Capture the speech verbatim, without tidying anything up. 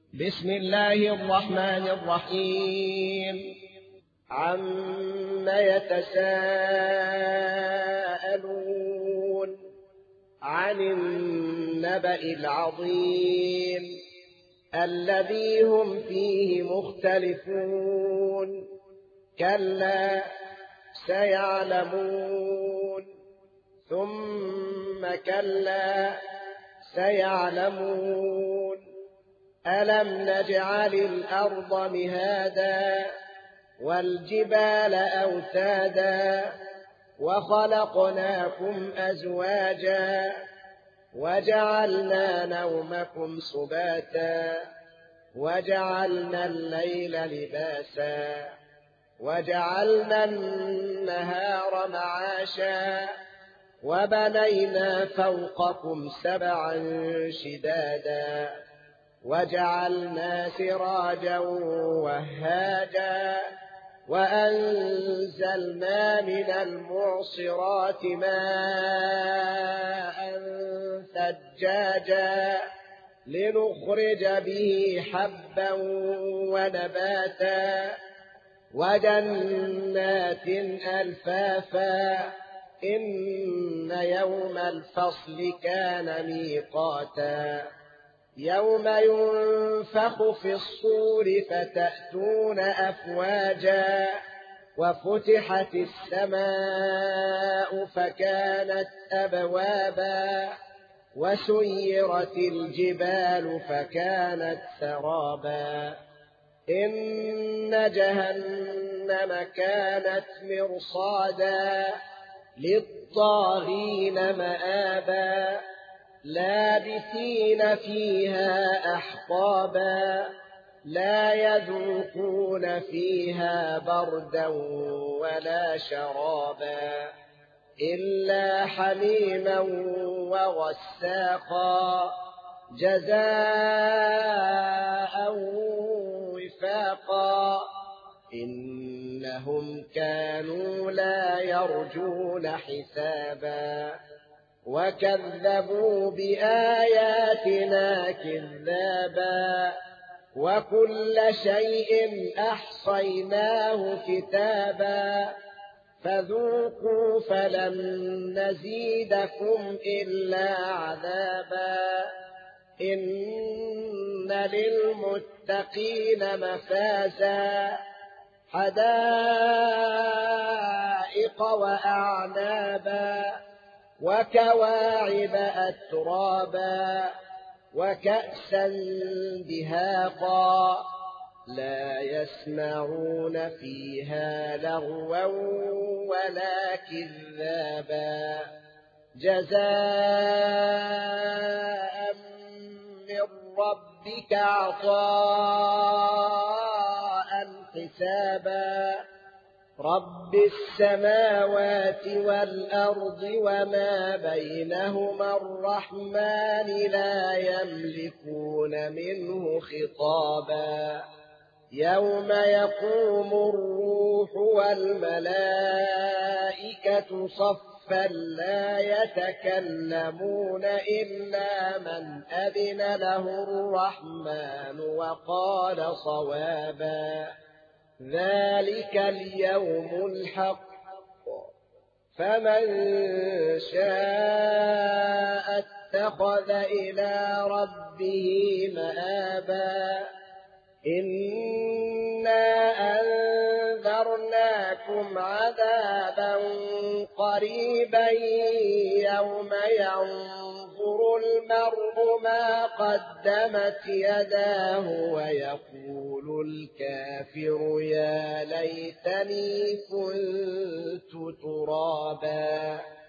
بسم الله الرحمن الرحيم. عم يتساءلون عن النبأ العظيم الذي هم فيه مختلفون. كلا سيعلمون ثم كلا سيعلمون. ألم نجعل الأرض مهادا والجبال أوتادا وخلقناكم أزواجا وجعلنا نومكم سباتا وجعلنا الليل لباسا وجعلنا النهار معاشا وبنينا فوقكم سبعا شدادا وجعلنا سراجا وهاجا وأنزلنا من المعصرات ماء ثجاجا لنخرج به حبا ونباتا وجنات ألفافا. إن يوم الفصل كان ميقاتا يوم ينفخ في الصور فتأتون أفواجا وفتحت السماء فكانت أبوابا وسيرت الجبال فكانت سرابا. إن جهنم كانت مرصادا للطاغين مآبا لابثين فيها أحقابا لا يذوقون فيها بردا ولا شرابا إلا حميما وغساقا جزاء وفاقا. إنهم كانوا لا يرجون حسابا وكذبوا بآياتنا كذابا وكل شيء أحصيناه كتابا فذوقوا فلن نزيدكم إلا عذابا. إن للمتقين مفازا حدائق وأعنابا وكواعب أترابا وكأسا دهاقا لا يسمعون فيها لغوا ولا كذابا جزاء من ربك عطاء حسابا. رب السماوات والأرض وما بينهما الرحمن لا يملكون منه خطابا. يوم يقوم الروح والملائكة صفا لا يتكلمون إلا من أذن له الرحمن وقال صوابا. ذلك اليوم الحق فمن شاء اتخذ إلى ربه مآبا. إنا أنذرناكم عذابا قريبا يوم ينظر المرء ما قدمت يداه ويقول الكافر يا ليتني كنت ترابا.